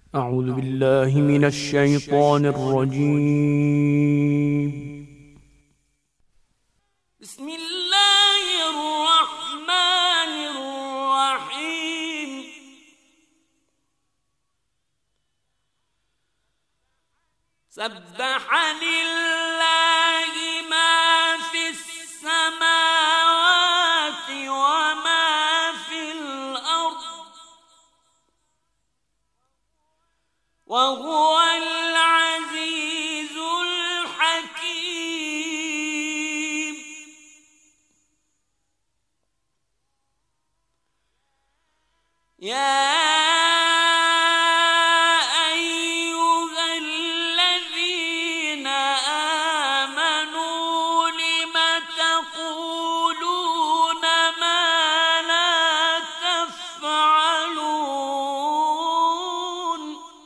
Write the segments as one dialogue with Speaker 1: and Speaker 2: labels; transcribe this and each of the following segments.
Speaker 1: أعوذ بالله من الشيطان الرجيم.
Speaker 2: بسم الله الرحمن الرحيم. سبح لله ما في السماوات وما في الأرض وهو العزيز الحكيم. يا أيها الذين آمنوا لم تقولون ما لا تفعلون؟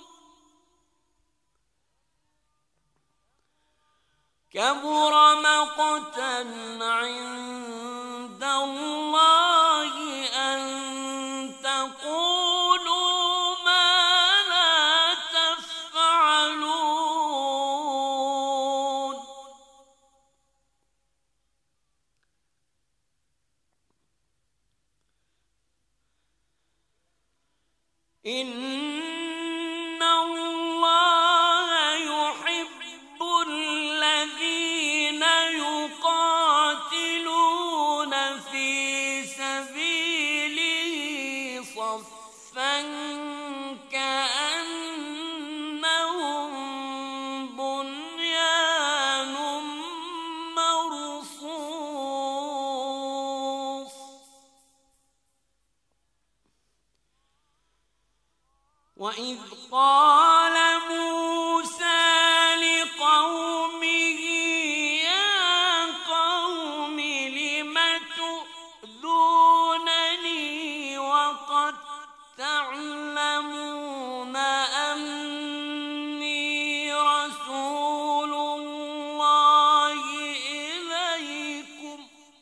Speaker 2: كبر مقتا عند الله أن تقولوا ما لا تفعلون. إن الله يحب الذين يقاتلون في سبيله صفا كأنهم بنيان مرصوص. وإذ قال موسى لقومه يا قوم لم تؤذونني وقد تعلمون أني رسول الله إليكم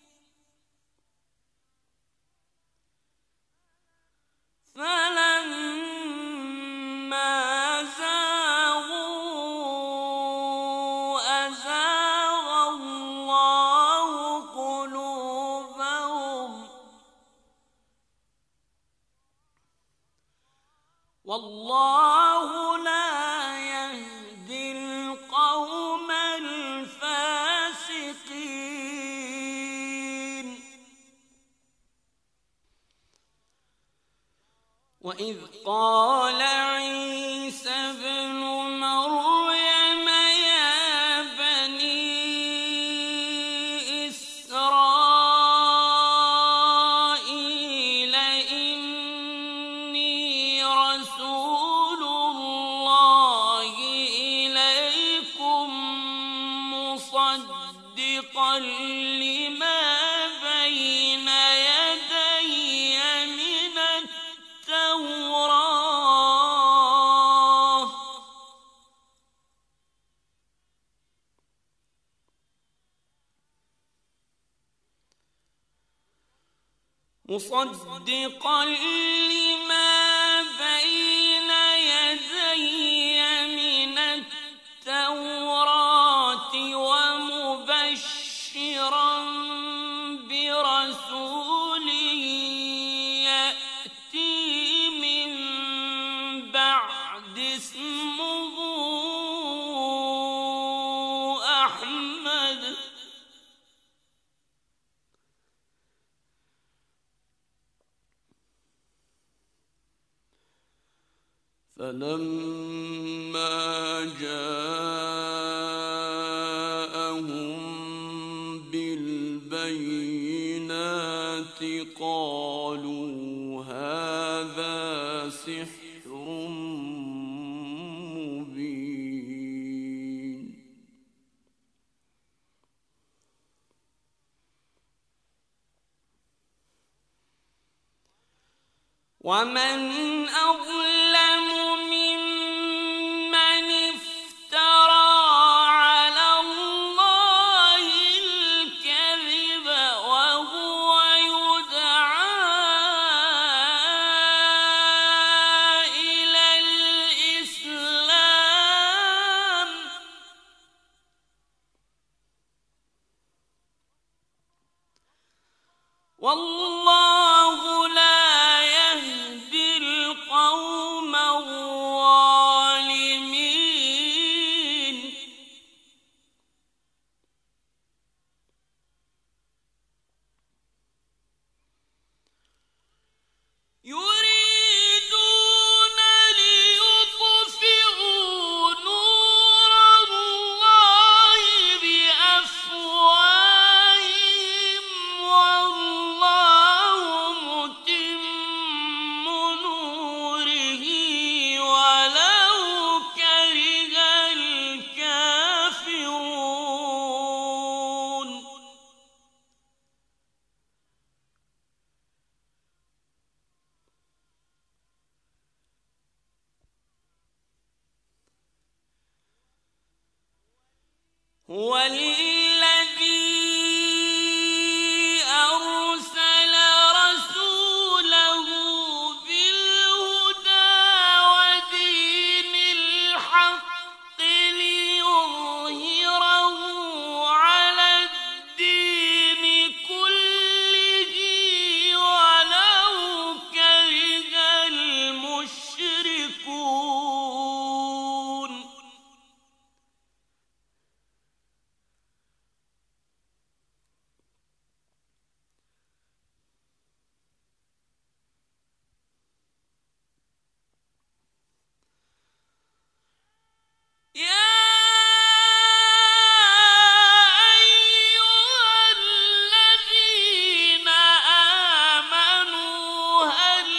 Speaker 2: فلما زاغوا أزاغ الله قلوبهم والله لا يهدي القوم الفاسقين. وإذ قال عيسى ابن مريم يا بني إسرائيل إني رسول الله إليكم مصدقا لما بين يدي من التوراة مصدقا لما بين يدي من التوراة ومبشرا برسول يأتي من بعد اسمه أحمد فلما جاءهم بالبينات قالوا هذا سحر مبين. ومن أظلم ممن افترى على الله الكذب وهو يدعى إلى هو الذي أرسل رسوله بالهدى ودين الحق ليظهره على الدين كله ولو كره المشركون. يا أيها الذين آمنوا هل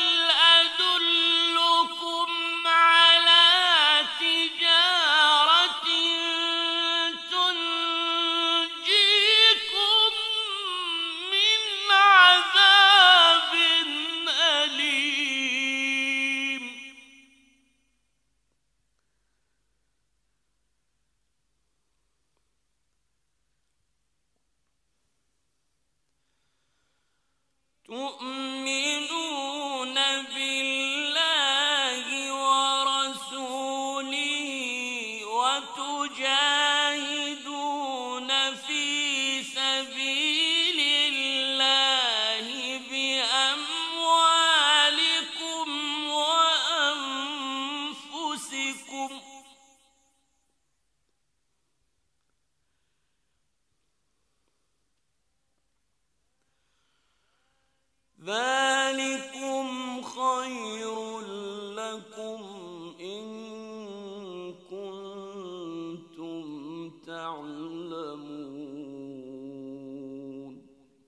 Speaker 2: أدلكم على تجارة تنجيكم من عذاب أليم. تؤمنون بالله ورسوله وتجاهدون في سبيل الله بأموالكم وأنفسكم. ذلكم خير لكم إن كنتم تعلمون.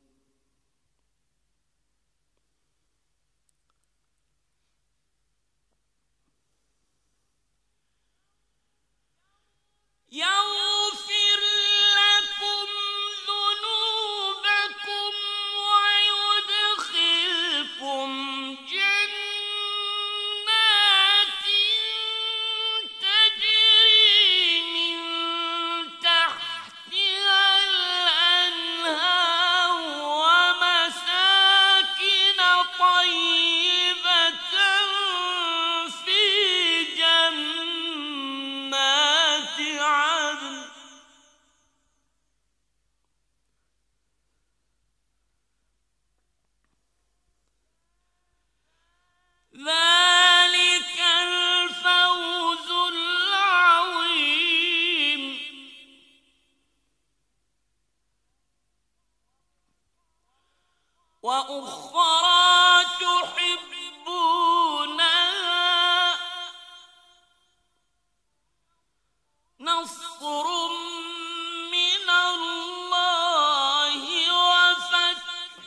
Speaker 2: يغفر لكم ذنوبكم ويدخلكم جنات تجري من تحتها الأنهار ومساكن طيبة في جنات عدن. ذلك الفوز العظيم. وأخرى تحبونها نصر من الله وفتح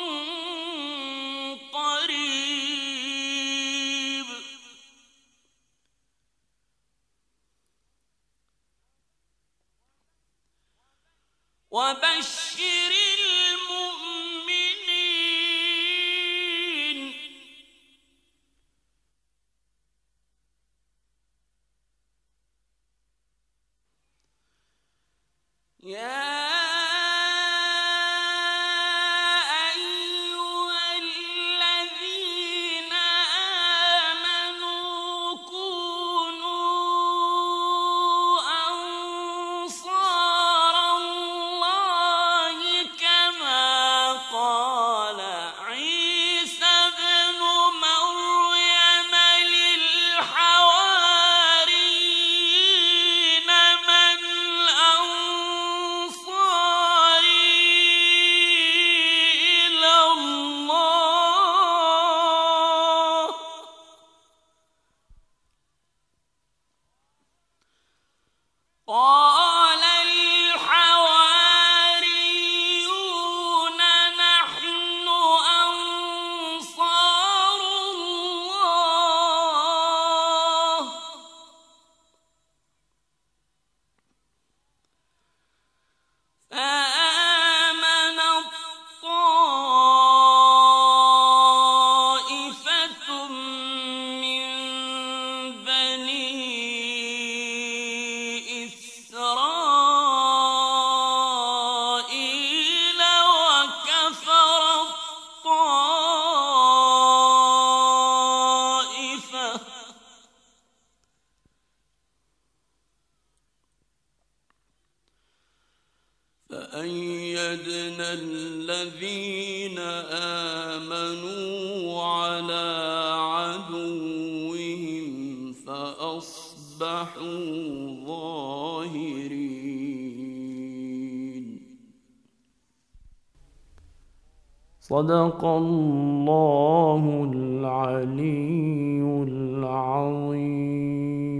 Speaker 2: قريب. وبشر المؤمنين. يا أيها الذين آمنوا كونوا أنصار الله كما قال عيسى ابن مريم للحواريين من أنصاري إلى الله قال الحواريون نحن أنصار الله. فآمنت طائفة من بني إسرائيل الذين آمنوا على عدوهم فأصبحوا ظاهرين.
Speaker 1: صدق الله العلي العظيم.